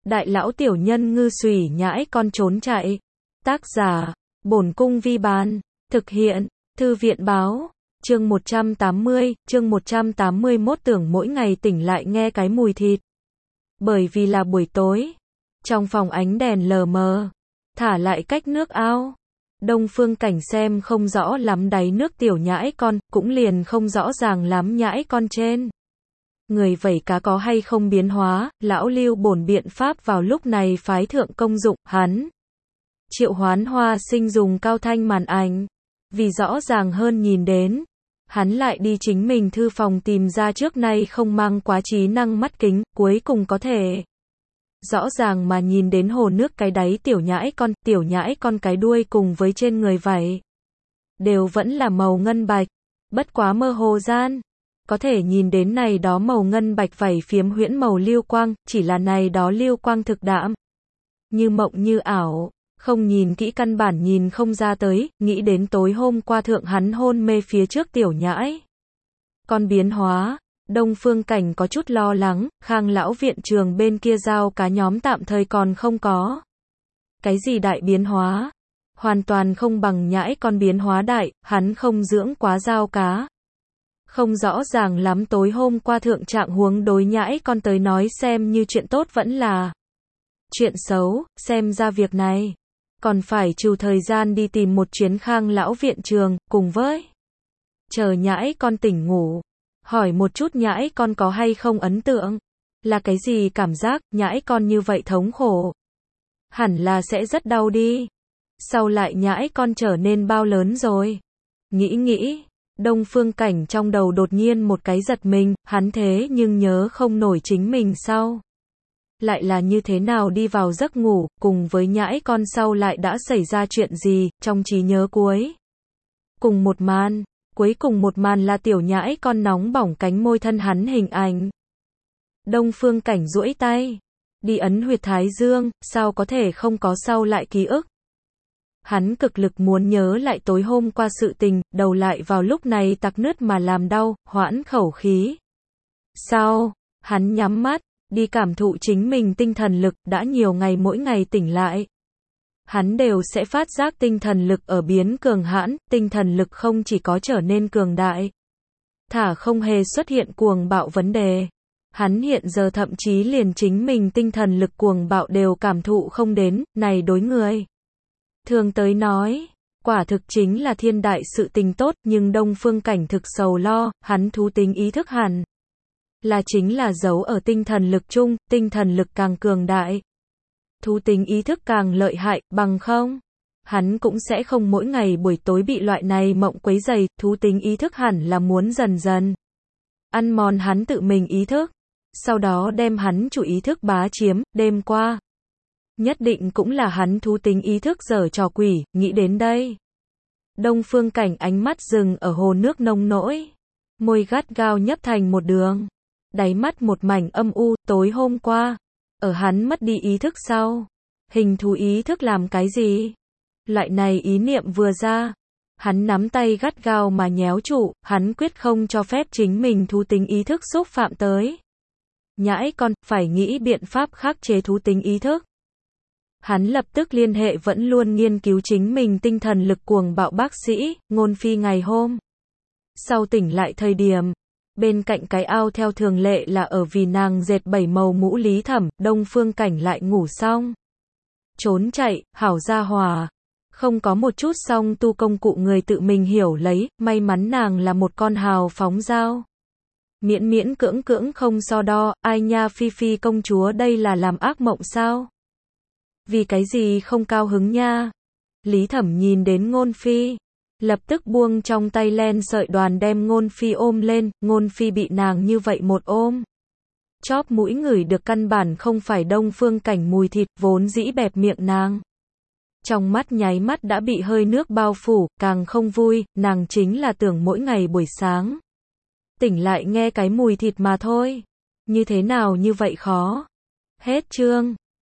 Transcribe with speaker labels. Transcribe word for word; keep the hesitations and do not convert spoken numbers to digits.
Speaker 1: Đại lão tiểu nhân ngư xùy nhãi con trốn chạy. Tác giả, Bổn Cung Vi Bán. Thực hiện, Thư viện Báo. Chương một trăm tám mươi, chương một trăm tám mươi mốt tưởng mỗi ngày tỉnh lại nghe cái mùi thịt. Bởi vì là buổi tối. Trong phòng ánh đèn lờ mờ. Thả lại cách nước ao. Đông Phương Cảnh xem không rõ lắm đáy nước tiểu nhãi con, cũng liền không rõ ràng lắm nhãi con trên. Người vẩy cá có hay không biến hóa, lão Lưu bổn biện pháp vào lúc này phái thượng công dụng, hắn triệu hoán Hoa Sinh dùng cao thanh màn ảnh, vì rõ ràng hơn nhìn đến, hắn lại đi chính mình thư phòng tìm ra trước nay không mang quá trí năng mắt kính, cuối cùng có thể rõ ràng mà nhìn đến hồ nước cái đáy tiểu nhãi con, tiểu nhãi con cái đuôi cùng với trên người vảy đều vẫn là màu ngân bạch, bất quá mơ hồ gian có thể nhìn đến này đó màu ngân bạch vảy phiếm huyễn màu lưu quang, chỉ là này đó lưu quang thực đạm, như mộng như ảo, không nhìn kỹ căn bản nhìn không ra tới, nghĩ đến tối hôm qua thượng hắn hôn mê phía trước tiểu nhãi con biến hóa. Đông Phương Cảnh có chút lo lắng, Khang lão viện trường bên kia giao cá nhóm tạm thời còn không có cái gì đại biến hóa, hoàn toàn không bằng nhãi con biến hóa đại, hắn không dưỡng quá giao cá. Không rõ ràng lắm tối hôm qua thượng trạng huống đối nhãi con tới nói xem như chuyện tốt vẫn là chuyện xấu, xem ra việc này còn phải trừ thời gian đi tìm một chuyến Khang lão viện trường, cùng với chờ nhãi con tỉnh ngủ, hỏi một chút nhãi con có hay không ấn tượng, là cái gì cảm giác, nhãi con như vậy thống khổ, hẳn là sẽ rất đau đi. Sau lại nhãi con trở nên bao lớn rồi, nghĩ nghĩ, Đông Phương Cảnh trong đầu đột nhiên một cái giật mình, hắn thế nhưng nhớ không nổi chính mình sau lại là như thế nào đi vào giấc ngủ, cùng với nhãi con sau lại đã xảy ra chuyện gì, trong trí nhớ cuối cùng một màn, cuối cùng một màn là tiểu nhãi con nóng bỏng cánh môi thân hắn hình ảnh. Đông Phương Cảnh duỗi tay đi ấn huyệt thái dương, sao có thể không có sau lại ký ức. Hắn cực lực muốn nhớ lại tối hôm qua sự tình, đầu lại vào lúc này tặc nứt mà làm đau, hoãn khẩu khí. Sau, hắn nhắm mắt, đi cảm thụ chính mình tinh thần lực, đã nhiều ngày mỗi ngày tỉnh lại. Hắn đều sẽ phát giác tinh thần lực ở biến cường hãn, tinh thần lực không chỉ có trở nên cường đại, thả không hề xuất hiện cuồng bạo vấn đề. Hắn hiện giờ thậm chí liền chính mình tinh thần lực cuồng bạo đều cảm thụ không đến, này đối người thường tới nói, quả thực chính là thiên đại sự tình tốt, nhưng Đông Phương Cảnh thực sầu lo, hắn thú tính ý thức hẳn là chính là giấu ở tinh thần lực chung, tinh thần lực càng cường đại, thú tính ý thức càng lợi hại, bằng không, hắn cũng sẽ không mỗi ngày buổi tối bị loại này mộng quấy rầy, thú tính ý thức hẳn là muốn dần dần ăn mòn hắn tự mình ý thức, sau đó đem hắn chủ ý thức bá chiếm, đêm qua nhất định cũng là hắn thú tính ý thức giở trò quỷ, nghĩ đến đây. Đông Phương Cảnh ánh mắt dừng ở hồ nước nông nỗi, môi gắt gao nhấp thành một đường, đáy mắt một mảnh âm u, tối hôm qua, ở hắn mất đi ý thức sau, hình thú ý thức làm cái gì? Loại này ý niệm vừa ra, hắn nắm tay gắt gao mà nhéo trụ, hắn quyết không cho phép chính mình thú tính ý thức xúc phạm tới. Nhãi con, phải nghĩ biện pháp khắc chế thú tính ý thức. Hắn lập tức liên hệ vẫn luôn nghiên cứu chính mình tinh thần lực cuồng bạo bác sĩ, Ngôn Phi ngày hôm sau tỉnh lại thời điểm, bên cạnh cái ao theo thường lệ là ở vì nàng dệt bảy màu mũ Lý Thẩm, Đông Phương Cảnh lại ngủ xong. Trốn chạy, hảo gia hòa. Không có một chút song tu công cụ người tự mình hiểu lấy, may mắn nàng là một con hào phóng dao. Miễn miễn cưỡng cưỡng không so đo, ai nha Phi Phi công chúa đây là làm ác mộng sao? Vì cái gì không cao hứng nha? Lý Thẩm nhìn đến Ngôn Phi, lập tức buông trong tay len sợi đoàn đem Ngôn Phi ôm lên, Ngôn Phi bị nàng như vậy một ôm. Chóp mũi ngửi được căn bản không phải Đông Phương Cảnh mùi thịt, vốn dĩ bẹp miệng nàng. Trong mắt nháy mắt đã bị hơi nước bao phủ, càng không vui, nàng chính là tưởng mỗi ngày buổi sáng tỉnh lại nghe cái mùi thịt mà thôi. Như thế nào như vậy khó? Hết chương.